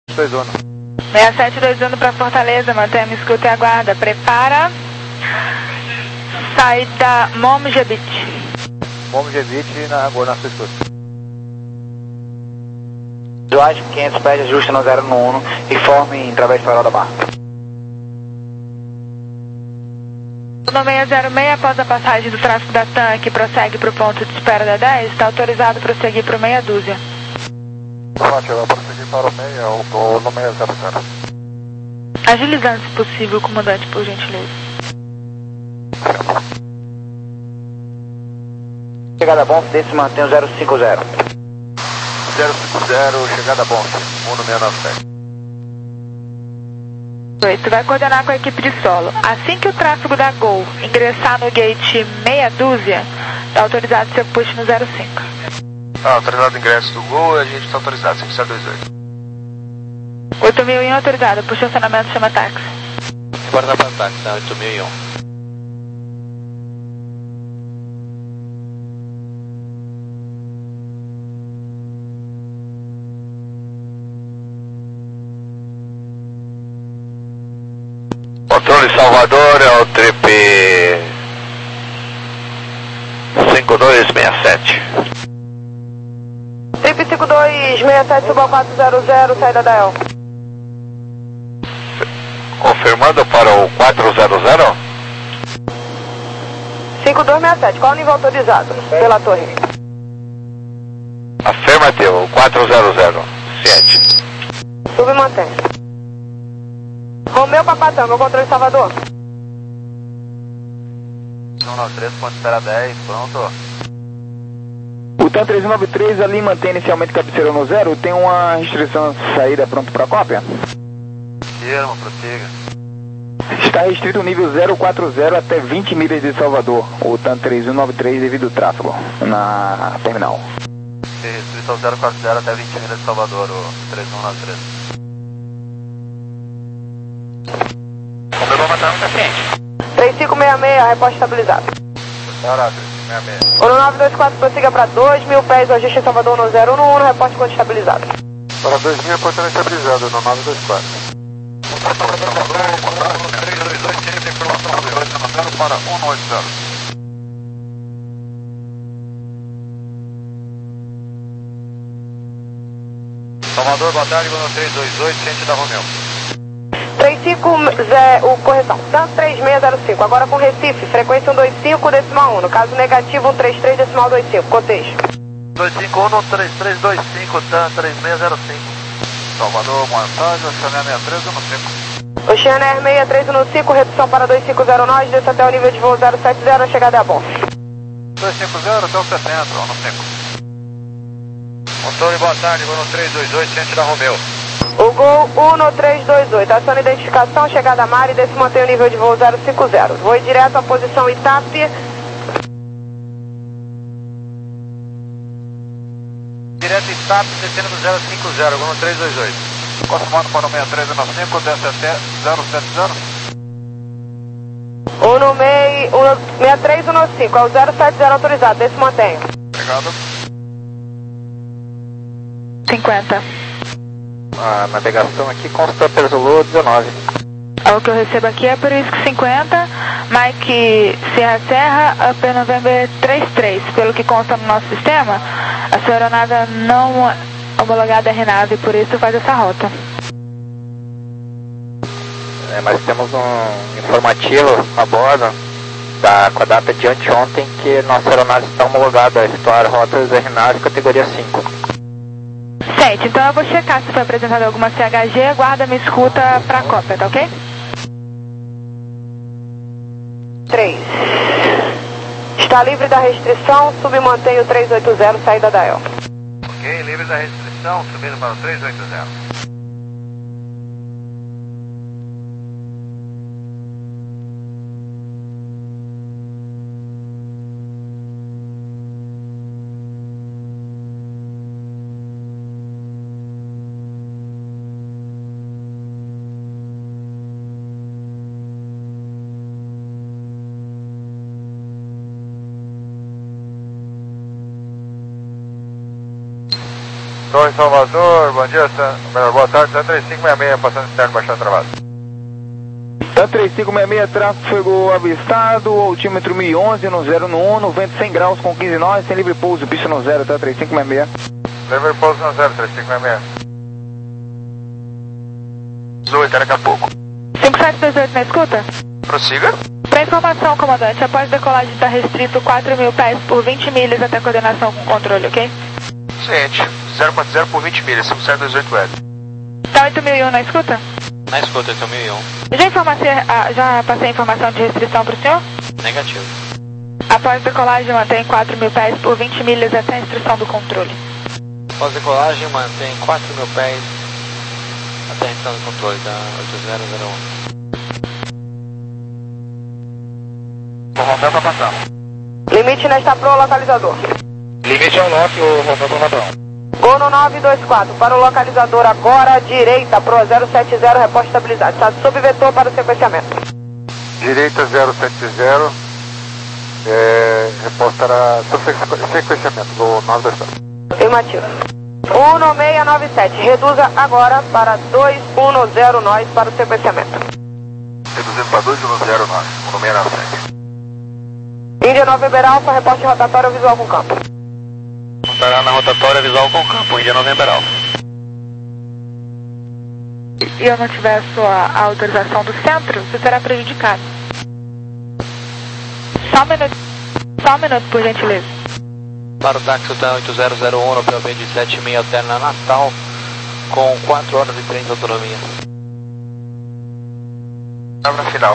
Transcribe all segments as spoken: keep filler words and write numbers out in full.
dois um. seis sete dois um para Fortaleza, mantenha a escuta e aguarda. Prepara. Saída Momjebit. Momjebit na agora na sua escuta. Joás quinhentos pés, ajuste no zero no um, informe em através do farol da barra. No seis zero seis, após a passagem do tráfego da tanque, prossegue para o ponto de espera da dez, está autorizado a prosseguir para o meia dúzia. Fácil, vai prosseguir para o meia ou no seis zero zero. Agilizando, se possível, comandante, por gentileza. Chegada bom, desse mantém o zero cinco zero. zero cinco zero, chegada bom, um no seis nove sete. Tu vai coordenar com a equipe de solo. Assim que o tráfego da Gol ingressar no gate meia dúzia, está autorizado seu push no zero cinco. Ah, autorizado o ingresso do Gol e a gente está autorizado, cinco sete dois oito. oito mil e um autorizado, puxa o estacionamento, chama táxi. Bora dar para táxi, tá? oito mil e um. Controle Salvador, é o trip cinco dois seis sete. Trip cinco dois seis sete, suba quatro zero zero, saída da El. Confirmando para o quatro zero zero? cinco dois seis sete, qual o nível autorizado pela torre? Afirmativo, quatro zero zero, sete. Sub e mantém. Romeu Papatão, meu controle Salvador. um nove três, ponto espera dez, pronto. O TAM três nove três ali mantém inicialmente cabeceira no zero, tem uma restrição de saída pronto para cópia? Firma, prossiga. Está restrito o nível zero quatro zero até vinte milhas de Salvador, o TAM três um nove três devido ao tráfego na terminal. Restrito ao zero quatro zero até vinte milhas de Salvador, o três um nove três. Como eu vou matar muita gente? três cinco seis seis, reposta estabilizado. Bora, três cinco seis seis. O nove dois quatro prossiga para dois mil pés, o ajuste em Salvador no zero um um, reposta quanto estabilizado. Para dois mil, reposta estabilizado, no nove dois quatro. Para um oito zero. Salvador, boa tarde, Bruno três dois oito, ciente da Romeu. três cinco zero, correção, TAM três seis zero cinco, agora com Recife, frequência um dois cinco, decimal um, no caso negativo um três três, decimal dois cinco, cotejo. dois cinco um, três três dois cinco, TAM três seis zero cinco. Salvador, boa tarde, Oceania sessenta e três um cinco. Oceania sessenta e três um cinco, redução para dois cinco zero nove, desça até o nível de voo zero sete zero, a chegada é a bom. dois cinco zero até o sessenta, um cinco. Controle, boa tarde, Bruno três dois oito, ciente da Romeu. O Gol um três dois oito, aciona identificação, chegada a mar e desse mantém o nível de voo zero cinco zero. Voo direto à posição Itape. Direto Itape, descendo no zero cinco zero, Bruno três dois oito. Confirmando para o seis três nove cinco, desce até zero sete zero. um no seis três um cinco, é o zero sete zero autorizado, desse mantém. Obrigado. cinquenta. A navegação aqui consta pelo Zulu dezenove. O que eu recebo aqui é por isso que cinquenta, Mike Serra Serra, Up November trinta e três. Pelo que consta no nosso sistema, a sua aeronave não homologada é R nave, por isso faz essa rota. É, mas temos um informativo a bordo da, com a data de anteontem que nossa aeronave está homologada a efetuar rotas R nave categoria cinco. Sente, então eu vou checar se foi apresentada alguma C H G, guarda minha escuta para a cópia, tá ok? três. Está livre da restrição, submantém o três oito zero, saída da El. Ok, livre da restrição, subindo para o três oito zero. Torre Salvador, bom dia, melhor, boa tarde, T três cinco seis seis, passando externo, baixando travado. T três cinco seis seis, tráfego avistado, altímetro mil e onze, no zero no um, no vento cem graus com quinze nós, sem livre pouso, pista no zero, T três cinco seis seis. Livre pouso no zero, três cinco seis seis. dezoito, daqui a pouco. cinco sete dois oito na escuta? Prossiga. Para informação, comandante, após decolagem está restrito quatro mil pés por vinte milhas até coordenação com controle, ok? Ciente, zero ponto zero por vinte milhas, cinco sete dois oito L. Tá oito mil e um na escuta? Na escuta, oito mil e um. Já, informacei, ah, já passei a informação de restrição para o senhor? Negativo. Após decolagem mantém quatro mil pés por vinte milhas até a restrição do controle. Após decolagem mantém quatro mil pés até a restrição do controle, da oito zero zero um. O Romeu para passar. Limite nesta pro localizador. Limite ao lock, o Romeu para padrão. Gol no nove dois quatro, para o localizador agora, direita, pro zero sete zero, reposta estabilizado. Está sob vetor para o sequenciamento. Direita zero sete zero, é, reposta para sequenciamento do nove dois quatro. Afirmativo. um no seis nove sete, reduza agora para dois um zero nós para o sequenciamento. Reduzindo para dois um zero nove, um no seis nove sete. Índia November Alpha, reposte rotatório visual com campo. Estará na rotatória visual com campo, Índia November Alpha. E eu não tiver a sua autorização do centro, você será prejudicado. Só um minuto, só um minuto, por gentileza. Para o táxi da oito zero zero um, no P O B de sete seis alterna Natal, com quatro horas e três de autonomia. Palavra final.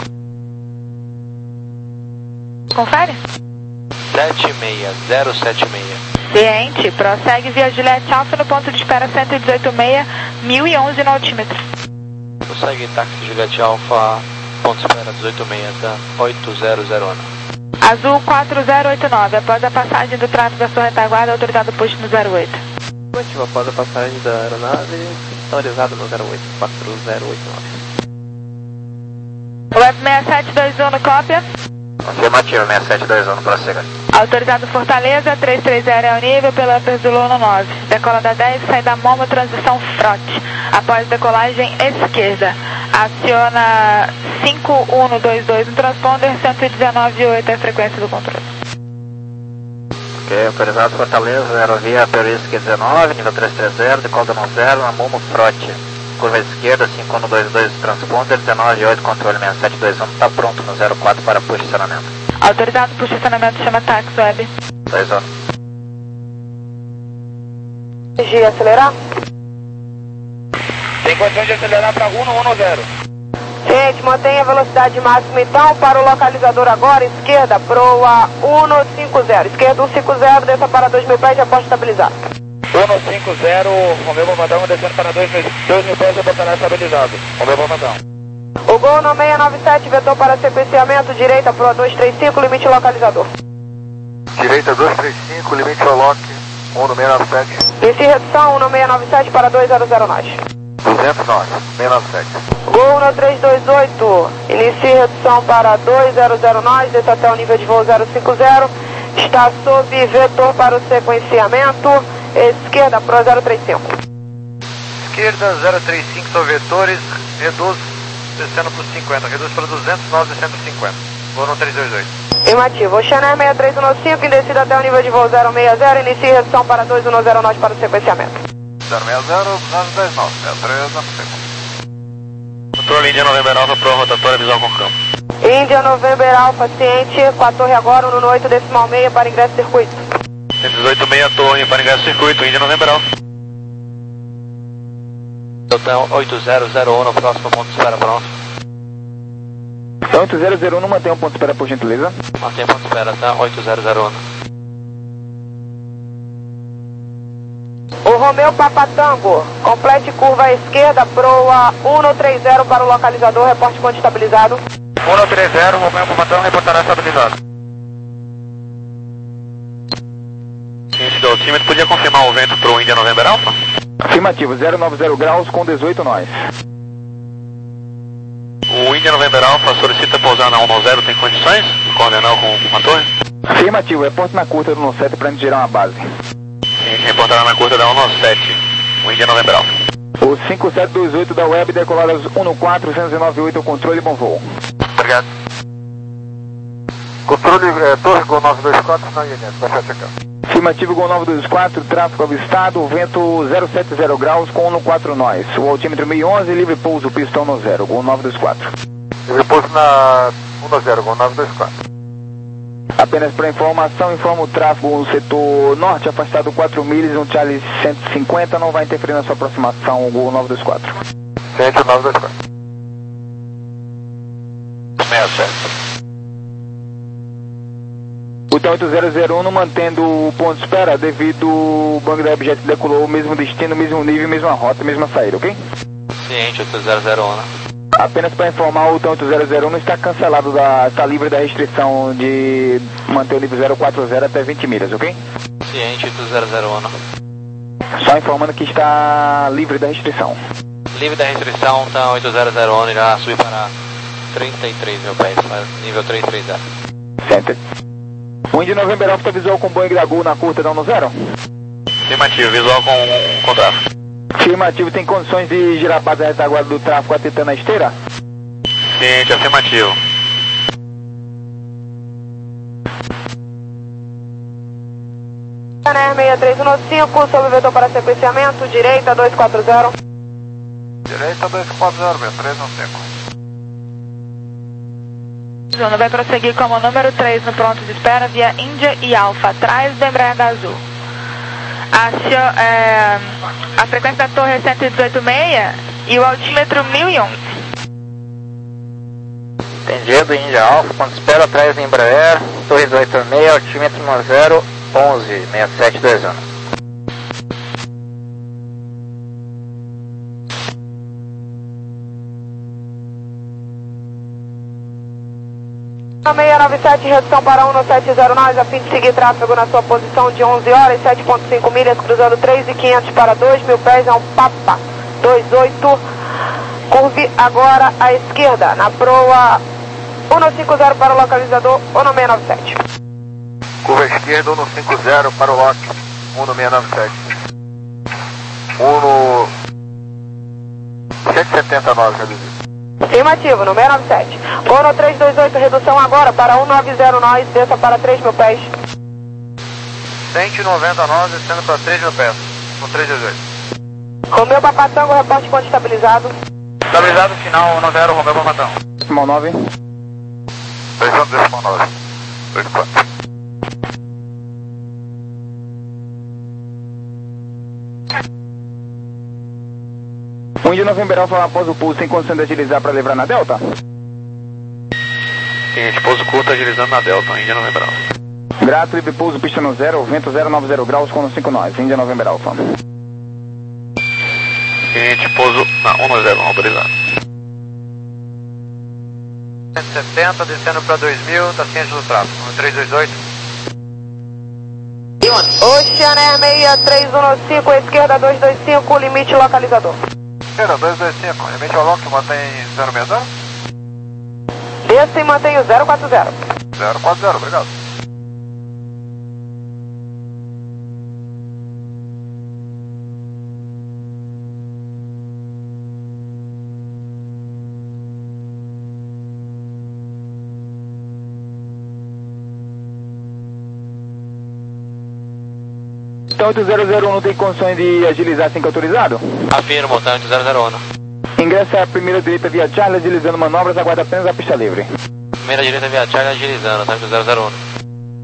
Confere? sete seis zero sete seis. Ciente, prossegue via Juliette Alpha no ponto de espera cento e dezoito seis, mil e onze no altímetro. Prossegue táxi Juliette Alpha, ponto de espera dezoito seis da oito zero zero um. Azul quatro zero oito nove, após a passagem do tráfego da sua retaguarda, autorizado posto no zero oito. Positivo, após a passagem da aeronave, autorizado no zero oito, quatro zero oito nove. Web seis sete dois um no cópia. Afirmativo, seis sete dois um, prossiga. Autorizado Fortaleza, trezentos e trinta é o nível pela Perzulo no nove. Decola da dez, sai da Momo, transição frote. Após decolagem esquerda. Aciona cinco um dois dois no transponder, cento e dezenove vírgula oito é a frequência do controle. Ok, autorizado Fortaleza, aerovia Peruísca dezenove, nível trezentos e trinta, decola da zero, na Momo frote. Curva esquerda, cinco um dois dois, transponder, dezenove vírgula oito, controle seis sete dois um, está pronto no zero quatro para posicionamento. Autorizado por estacionamento, chama táxi web. dois um. G, acelerar? Tem condições de acelerar para um no um no zero. Gente, mantenha a velocidade máxima então para o localizador agora, esquerda, proa um no cinco zero. Esquerda um cinco zero, desça para dois mil pés, reposta estabilizado. um no cinco zero, Romeu Bombadão, descendo para dois mil pés, repostará estabilizado. Romeu Bombadão. O gol no seis nove sete, vetor para sequenciamento, direita, proa dois três cinco, limite localizador. Direita dois três cinco, limite ao lock, um no seis nove sete. Inicie redução, um no seis nove sete para dois zero zero nós. duzentos nós, seis nove sete. Gol no três dois oito, inicie redução para dois zero zero nós, desça até o nível de voo zero cinco zero. Está sob vetor para o sequenciamento, esquerda, pro zero três cinco. Esquerda zero três cinco, são vetores, reduz descendo para cinquenta, reduz para duzentos nós, descendo para cinquenta. Vou no três dois oito. Afirmativo, Oceaner seis três um cinco, em descida até o nível de voo zero seis zero, inicie redução para dois um zero nós para o sequenciamento. zero seis zero, nove dez nove, zero três no segundo. Controle Índia November Alpha para rotatória visual com campo. Índia November Alpha, ciente, com a torre agora, um no oito decimal seis para ingresso circuito. cento e dezoito seis, torre para ingresso circuito, Índia November Alpha. Total oito zero zero um no próximo ponto de espera pronto. Então oito zero zero um, mantém um ponto de espera por gentileza. Mantém ponto de espera, tá? oito zero zero um. O Romeu Papatango, complete curva à esquerda, proa um no três zero para o localizador, reporte ponto estabilizado. um no três zero, Romeu Papatango reportará estabilizado. Ciência do altímetro, podia confirmar o vento para o Índia November Alpha? Afirmativo, zero nove zero graus com dezoito nós. O Índia November Alpha solicita pousar na um no zero, tem condições de coordenar com, com a torre? Afirmativo, reporte na curta do um no sete para nos gerar uma base. Sim, reportará na curta da um no sete. Índia Novembro Alfa. O cinco sete dois oito da Web decolar às um no quatro, cento e nove oito, controle, bom voo. Obrigado. Controle, é, Torre Gol nove dois quatro, na I N S, vai checar. Afirmativo, Gol nove dois quatro, tráfego avistado, vento zero sete zero graus com um no quatro nós. O altímetro mil e onze, livre pouso, pistão no zero, Gol nove dois quatro. Livre pouso na um no zero, Gol nove dois quatro. Apenas para informação, informa o tráfego no setor norte, afastado quatro milhas, um Charlie cento e cinquenta, não vai interferir na sua aproximação, Gol nove dois quatro. Centro nove dois quatro. sessenta e sete. Botão oito zero zero um mantendo o ponto de espera devido o banco da objeto decolou o mesmo destino, mesmo nível, mesma rota, mesma saída, ok? Ciente, oito zero zero um. Apenas para informar, o botão oito zero zero um está cancelado, da, está livre da restrição de manter o nível zero quatro zero até vinte milhas, ok? Ciente, oito zero zero um. Só informando que está livre da restrição. Livre da restrição, então oito zero zero um irá subir para trinta e três mil pés, nível trezentos e trinta. Center. O Indy November Alpha visual com Boeing da Gol na curta, dá no zero? Afirmativo, visual com, com tráfego. Afirmativo, tem condições de girar a base da retaguarda do tráfego atentando a esteira? Ciente, afirmativo. Ryanair seis três um cinco, sob o vetor para sequenciamento, direita dois quatro zero. Direita dois quatro zero, B três um cinco. Zona vai prosseguir como número três no pronto de espera via Índia e Alfa, atrás do Embraer Azul. A, é, a frequência da torre é cento e dezoito vírgula seis e o altímetro mil e onze. Entendido, Índia Alfa, ponto de espera atrás do Embraer, torre dezoito vírgula seis, altímetro no zero onze, seis sete dois um. seis nove sete, redução para um no sete zero nove, a fim de seguir tráfego na sua posição de onze horas, sete ponto cinco milhas, cruzando três mil e quinhentos para dois mil pés, é um Papa dois oito, curve agora à esquerda, na proa um no cinco zero para o localizador um no seis nove sete. Curva à esquerda, um no cinco zero para o lock, um no seis nove sete. um no cento e setenta e nove, reduzido. Afirmativo, no seis nove sete. Gol no três dois oito, redução agora para um nove zero nós, desça para três mil pés. cento e noventa e nove, descendo para três mil pés, no três dois oito. Romeu Papatango, reporte ponto estabilizado. Estabilizado, final um no zero, Romeu Papatango. Decimal nove. dois anos, decimal nove. dois quatro. O Indy November Alpha após o pouso, sem condição de agilizar para levar na Delta? Ciente, pouso curto agilizando na Delta, Índia November Alfa. Grato, livre pouso, pista no zero, vento zero nove zero graus com cinco nós, Indy November Alpha. Ciente, pouso na um no zero, autorizado. cento e setenta, descendo para dois mil, está ciente do tráfego, no três dois oito. Oceanair seis três um cinco, esquerda dois dois cinco, limite localizador. Esquerda dois dois cinco, limite ao lock, mantém zero seis zero. Desça e mantém o zero quatro zero. zero quatro zero, obrigado. Então oito zero zero um não tem condições de agilizar sem que autorizado? Afirmo, tá oito zero zero um. Ingressa a primeira direita via Charlie, agilizando manobras, aguarda apenas a pista livre. Primeira direita via Charlie agilizando, tá oito zero zero um.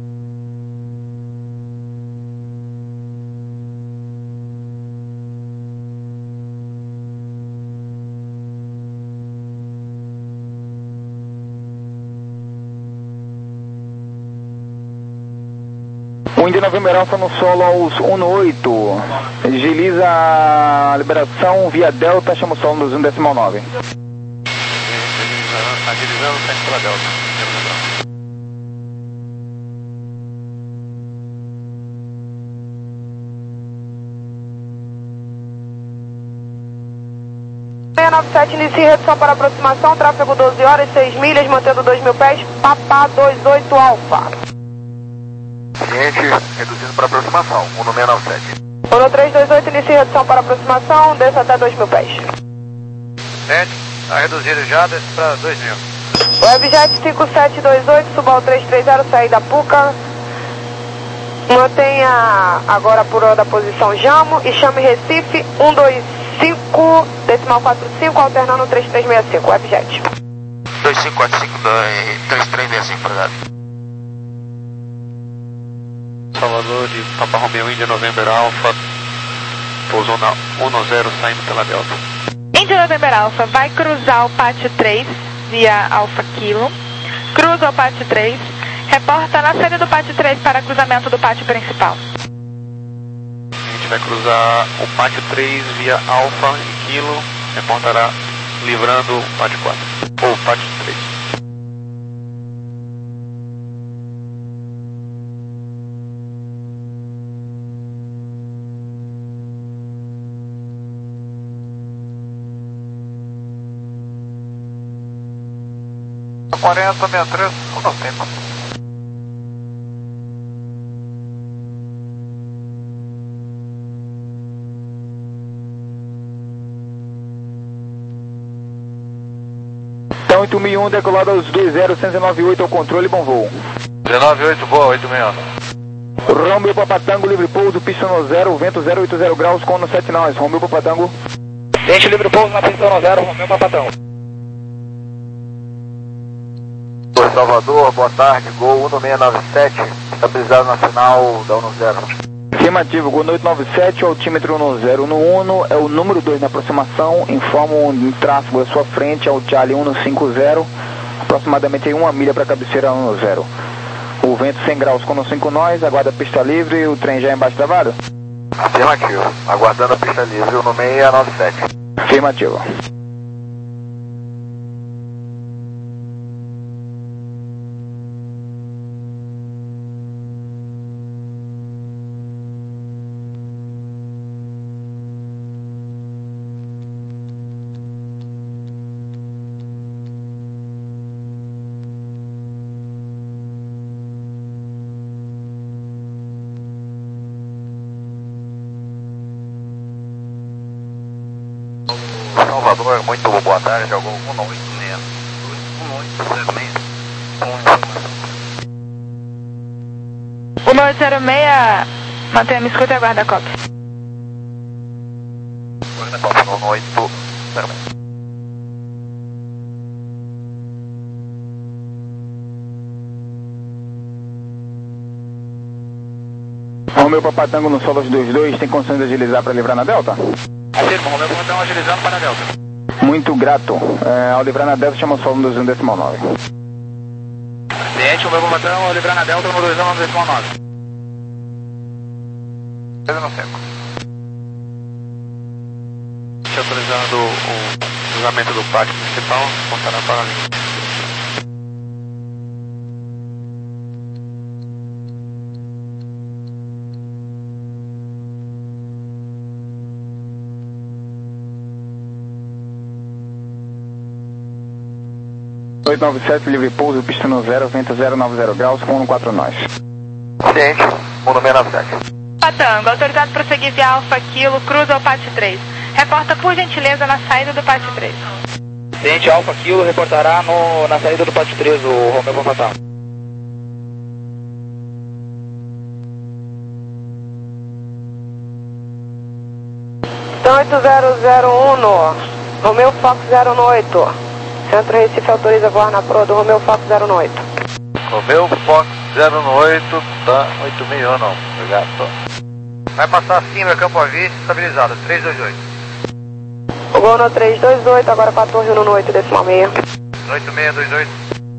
O Indy November Alpha no solo aos um no oito. Agiliza a liberação via Delta, chama o solo no um decimal nove. Agilizando sempre pela Delta. seis nove sete, inicia redução para aproximação, tráfego doze horas, seis milhas, mantendo dois mil pés, Papa dois oito Alfa. Ciente, reduzindo para aproximação, um no seis nove sete. um três dois oito, inicie redução para aproximação, desça até dois mil pés. Sente, está reduzido já, desce para dois mil. Webjet cinco sete dois oito, suba ao três três zero, saída Puca. Mantenha agora por hora a posição Jamo e chame Recife um dois cinco, decimal quatro cinco, alternando três três seis cinco, Webjet. dois cinco quatro cinco, três três seis cinco, obrigado. Salvador de Papa Romeo Índia November Alpha, pousou na um zero saindo pela Delta. Índia November Alpha vai cruzar o pátio três via Alpha Kilo, cruza o pátio três, reporta na saída do pátio três para cruzamento do pátio principal. A gente vai cruzar o pátio três via Alpha e Kilo, reportará livrando o pátio quatro, ou pátio três. quarenta, sessenta e três, não tempo. Então oito mil e um decolado aos dois zero, cento e nove oito ao controle, bom voo. dezenove oito, boa, oito mil e um. Romeo Papatango, livre pouso, pista no zero, vento zero oito zero graus, cono sete nós, Romeo Papatango. Deixa livre pouso na pista no zero, Romeo Papatango. Salvador, boa tarde, Gol um seis nove sete, estabilizado na final da um zero. Afirmativo, Gol oito nove sete, altímetro no zero no Uno, é o número dois na aproximação, informa um tráfego à sua frente, ao Charlie um cinco zero, aproximadamente em uma milha para a cabeceira um zero. O vento cem graus, cono cinco nós, aguarda a pista livre, o trem já é embaixo travado? Afirmativo, aguardando a pista livre, o seis nove sete. Afirmativo. Salvador, muito boa tarde, Gol um oito seis. um oito zero seis. um oito zero seis, mantenha-me escuta e aguarda a cópia. Guarda a cópia no um oito zero seis. Romeo Papatango no solo dois dois, tem condições de agilizar para livrar na Delta? Afirma, Romeo Papatango agilizando para a Delta. Muito grato. É, ao livrar na Delta, chama o solo no dois um decimal nove. Ciente, Romeo Papatango ao livrar na Delta no dois um decimal nove. Pedro no seco. Autorizando o cruzamento do pátio principal, contará para a linha. oito nove sete, livre pouso, pista no zero, vento zero nove zero graus, com um quatro nós. Ciente, um seis nove sete. Patango, autorizado para prosseguir via Alfa Kilo, cruza o pátio três. Reporta por gentileza na saída do pátio três. Ciente, Alfa Kilo reportará no, na saída do pátio três, o Romeo Papatango. Então oito zero zero um, Romeo Fox zero oito. Centro Recife autoriza voar na proa do Romeo Fox zero oito. Romeo Fox zero oito, tá, oito mil e um, não, obrigado. Vai passar assim, meu campo à vista, estabilizado, três dois oito. O Gol no três dois oito, agora com a torre no oito, decimal meia. oito seis dois oito.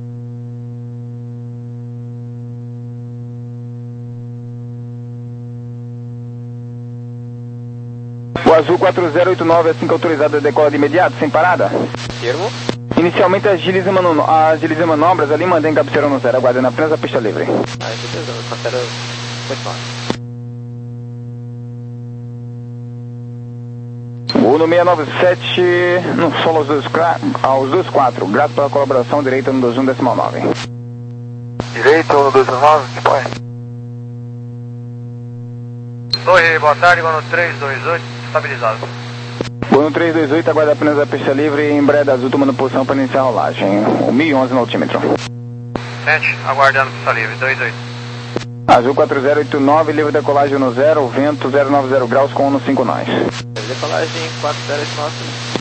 O azul quatro zero oito nove, assim que autorizado, decola de imediato, sem parada? Termo. Inicialmente agiliza, mano, agiliza manobras ali, mantém cabeceira no zero, aguardando apenas a pista livre. Ah, beleza, cancela oito nove. O no seis nove sete, no solo aos dois, aos dois quatro, grato pela colaboração, direita no dois um decimal nove. Direito no dois nove, que põe? Torre, boa tarde, Gol três dois oito, estabilizado. Gol três dois oito, aguarda apenas a pista livre em Breda Azul, tomando posição para iniciar a rolagem. O mil e onze no altímetro. Sente, aguardando pista livre, dois oito. Azul quatro zero oito nove, livre decolagem no zero, vento zero nove zero graus com um no cinco nós. Decolagem quatro zero oito nove.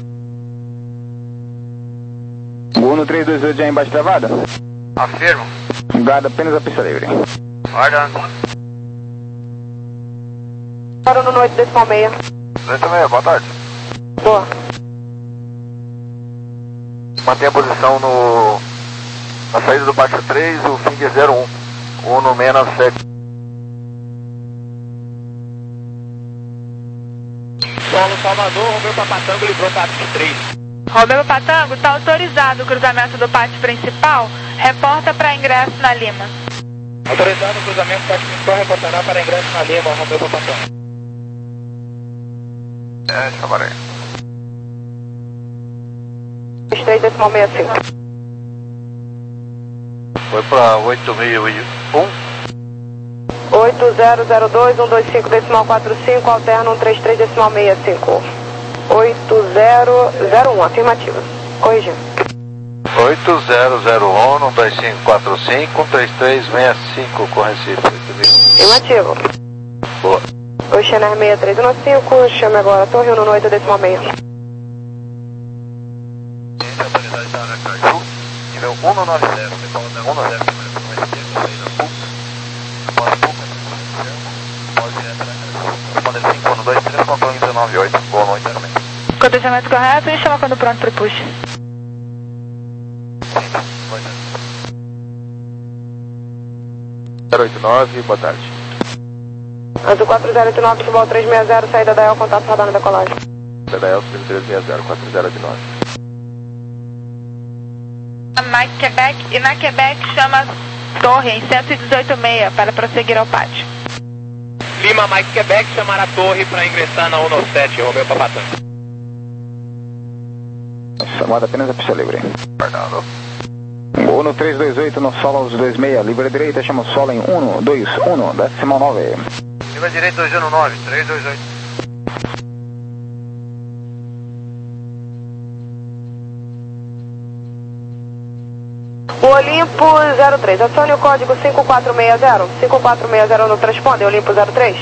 Gol no três dois oito já embaixo travada? Afirmo. Guarda apenas a pista livre. Guardando. Parou no noite decimal meia. oito meia, boa tarde. Boa. Mantenha a posição no... na saída do pátio três, o fim de zero um. um no seis nove sete. Solo Salvador, Romeu Papatango, livrou pátio três. Romeu Papatango, está autorizado o cruzamento do pátio principal, reporta para ingresso na Lima. Autorizado o cruzamento do pátio principal, reportará para ingresso na Lima, Romeu Papatango. É, deixa eu parar aí. três decimal meia cinco. Foi para oito mil e um. oito zero zero dois um dois cinco decimal quatro cinco, alterno um três três decimal meia cinco. oito zero zero um, afirmativa. Corrigindo. oito zero zero um, um dois cinco quatro cinco, um três três seis cinco, com Recife. Afirmativo. Boa. O Xener seis três um cinco, chame agora a torre um no oito decimal meia. Autoridade da Aracaju, nível um no nove zero, pessoal da um no zero, saída sul. Após pouco, após direto Aracaju. Responder cinco um dois três, controle dezenove oito, boa noite, realmente. Acontecimento correto e chama quando pronto para o push. zero oito nove, boa tarde. Azul quatro zero oito nove, Futebol três seis zero, saída da El, contato radar na decolagem. Da El, três seis zero, quatro zero oito nove. Mike Quebec e na Quebec chama torre em cento e dezoito meia para prosseguir ao pátio. Lima, Mike Quebec, chamar a torre para ingressar na um nove sete, Romeu Papatango. Chamada apenas a pista livre. Fernando. Gol no três dois oito, no solo aos dois seis, livre direita, chama o solo em um dois um, decimal nove. Livre direito dois um nove, três dois oito. O Olimpo zero três, acione o código cinco quatro seis zero. cinco quatro seis zero no transponder, Olimpo zero três.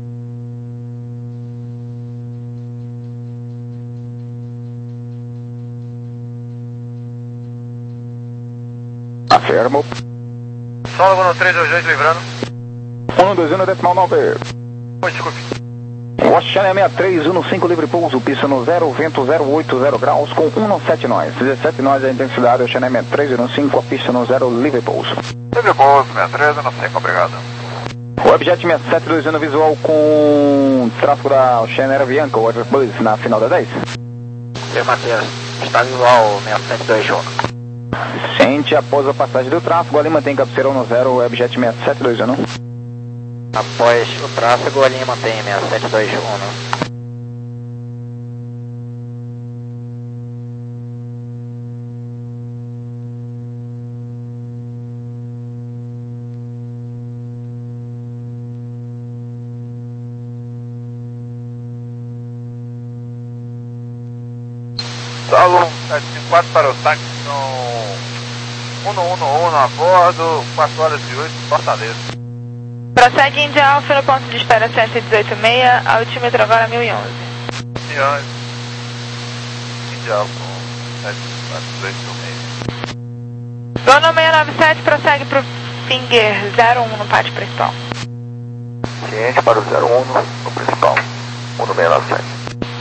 Afirmo. Solo no três dois oito, livrando. um dois um, decimal nove. Oi, desculpe. Washington seis três um cinco, livre pouso, pista no zero, vento zero oito zero graus com um no sete nós. dezessete nós a intensidade, Washington seis três um cinco, a pista no zero, livre pouso. Livre pouso, seis três um cinco, obrigado. Webjet seis sete dois um visual com tráfego da Washington Avianca, o Airbus na final da dez. Afirmativo, está visual seis sete dois um. Sente após a passagem do tráfego, ali mantém cabeceira no zero, Webjet seis sete dois um. Após o tráfego, a linha mantém seis sete dois um. Solo sete cinco quatro para o táxi, são um um um a bordo, quatro horas e oito, Fortaleza. Prossegue Indy Alpha no ponto de espera cento e dezoito meia, altímetro agora mil e onze. E antes, Indial com sete quatro oito meia. Gol no seis nove sete, prossegue para o Finger zero um no pátio principal. Ciente para o zero um no principal, um no seis nove sete.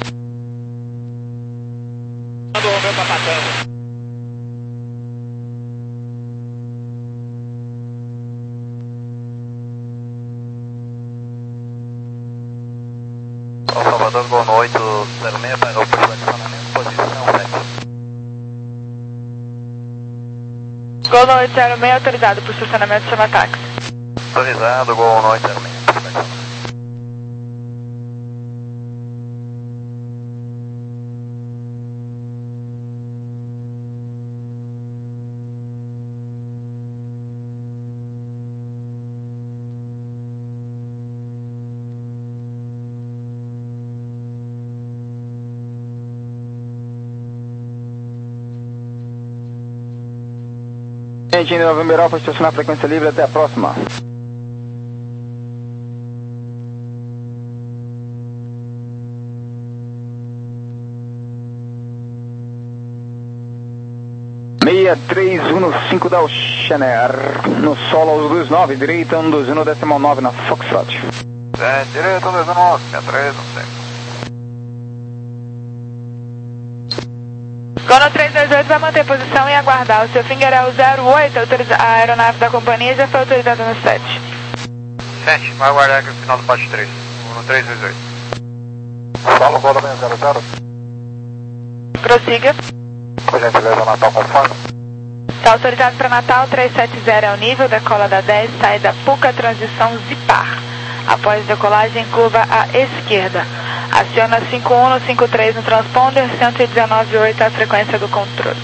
Do Romeu Papatango. São Salvador, Gol no oito zero seis para o posicionamento, posição sete. Gol no oito zero seis, autorizado por estacionamento chama táxi. Autorizado, Gol no oito zero seis. Gente, em November Alpha, estacionar a frequência livre, até a próxima. seis três um cinco da Oceaner, no solo aos dois nove, direita um dois um decimal nove na Foxtrot. É, direita um dois um nove, seis três um cinco. Gono três dois oito vai manter posição e aguardar. O seu finger é o zero oito, autoriza... a aeronave da companhia já foi autorizada no sete. sete, vai aguardar aqui o final do patch três, no três dois oito. Fala, Gono zero zero. Prossiga. Por gentileza, Natal conforme. Está autorizado para Natal, trezentos e setenta é o nível, decola da dez, sai da Puca, transição Zipar. Após decolagem, curva à esquerda. Aciona cinco um cinco três no transponder, cento e dezenove vírgula oito a frequência do controle.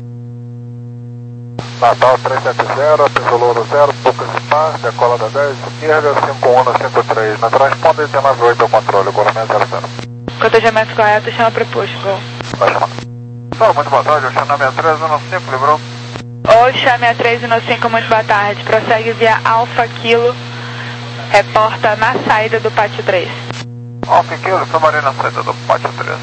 Natal trezentos e setenta, Pesoloro zero, Puca Zipar, decola da dez, esquerda cinco um cinco três. Na transponder dezenove vírgula oito é o controle, Coronel zero zero. Cotejamento correto, chama preposto, gol. Vai chamar. Fala, muito boa tarde, Oceana sessenta e três um cinco, lembrou? Oceana sessenta e três um cinco, muito boa tarde. Prossegue via Alfa Kilo, reporta na saída do pátio três. Alfa Kilo, Submarino na saída do pátio três.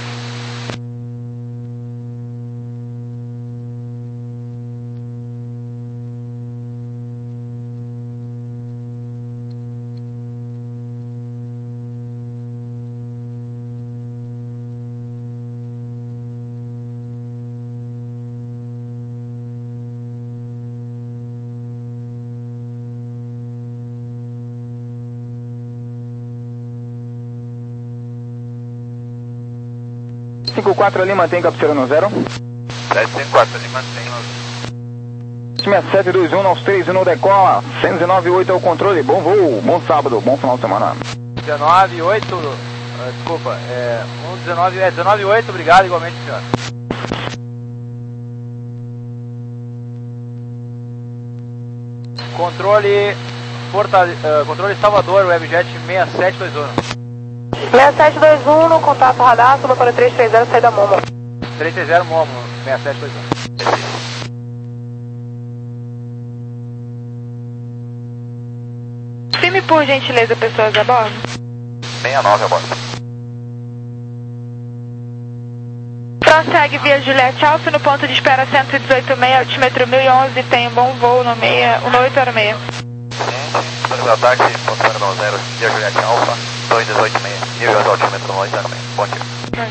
cinco quatro ali, mantém capturando zero. sete cinco quatro ali, mantém no... Time sete dois um, aos três um decola, cento e dezenove vírgula oito é o controle, bom voo, bom sábado, bom final de semana. dezenove oito, uh, desculpa, é, um dezenove, é dezenove oito, obrigado igualmente, senhor. Controle, Fortale, uh, controle Salvador, Webjet seis sete dois um. seis sete dois um, no contato radar, suba para três três zero, saída Momo. três três zero Momo, seis sete dois um. Filme por gentileza, pessoas a bordo. sessenta e nove a bordo. Prossegue via Juliette Alfa no ponto de espera cento e dezoito meio, altímetro mil e onze, tem um bom voo no meia, no oito zero seis. Sim, ataque, ponto zero, via Juliette Alfa, dois dezoito meio, nível de altímetro no oito zero seis. Bom dia.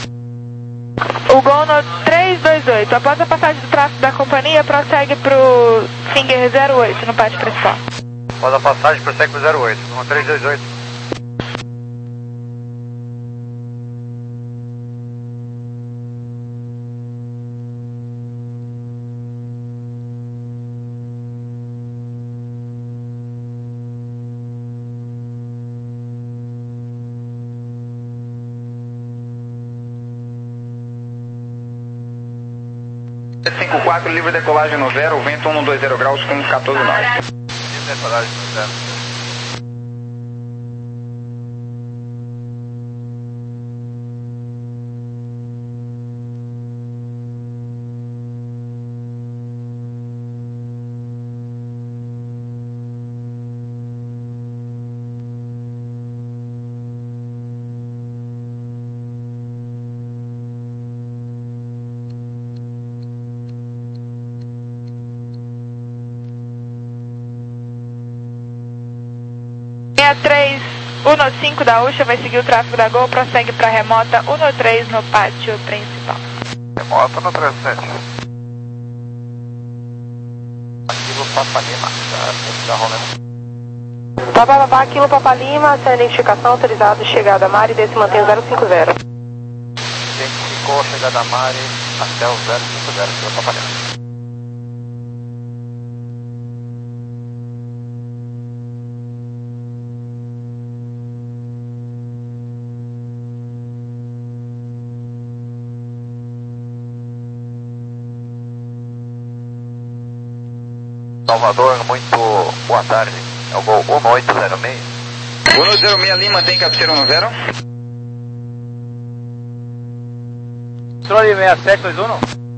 O Gono três dois oito, após a passagem do tráfego da companhia, prossegue para o Finger zero oito no pátio principal. Após a passagem, prossegue para o zero oito, no três dois oito. cinco quatro, livre decolagem no zero, vento um dois zero graus com quatorze nove. Livre decolagem no zero. três um cinco da U S H vai seguir o tráfego da Gol, prossegue para a remota um três no pátio principal. Remota no três sete. Aquilo Papa Lima, já rolando. Papá, papá, Kilo Papa Lima, sem identificação, autorizado, chegada a Mari, desse mantém zero cinco zero. Identificou a chegada a Mari até o zero cinco zero, Kilo Papa Lima. Salvador, muito boa tarde. É o voo um oito zero seis. um oito zero seis ali, mantém captura no zero. Controle seis sete dois um.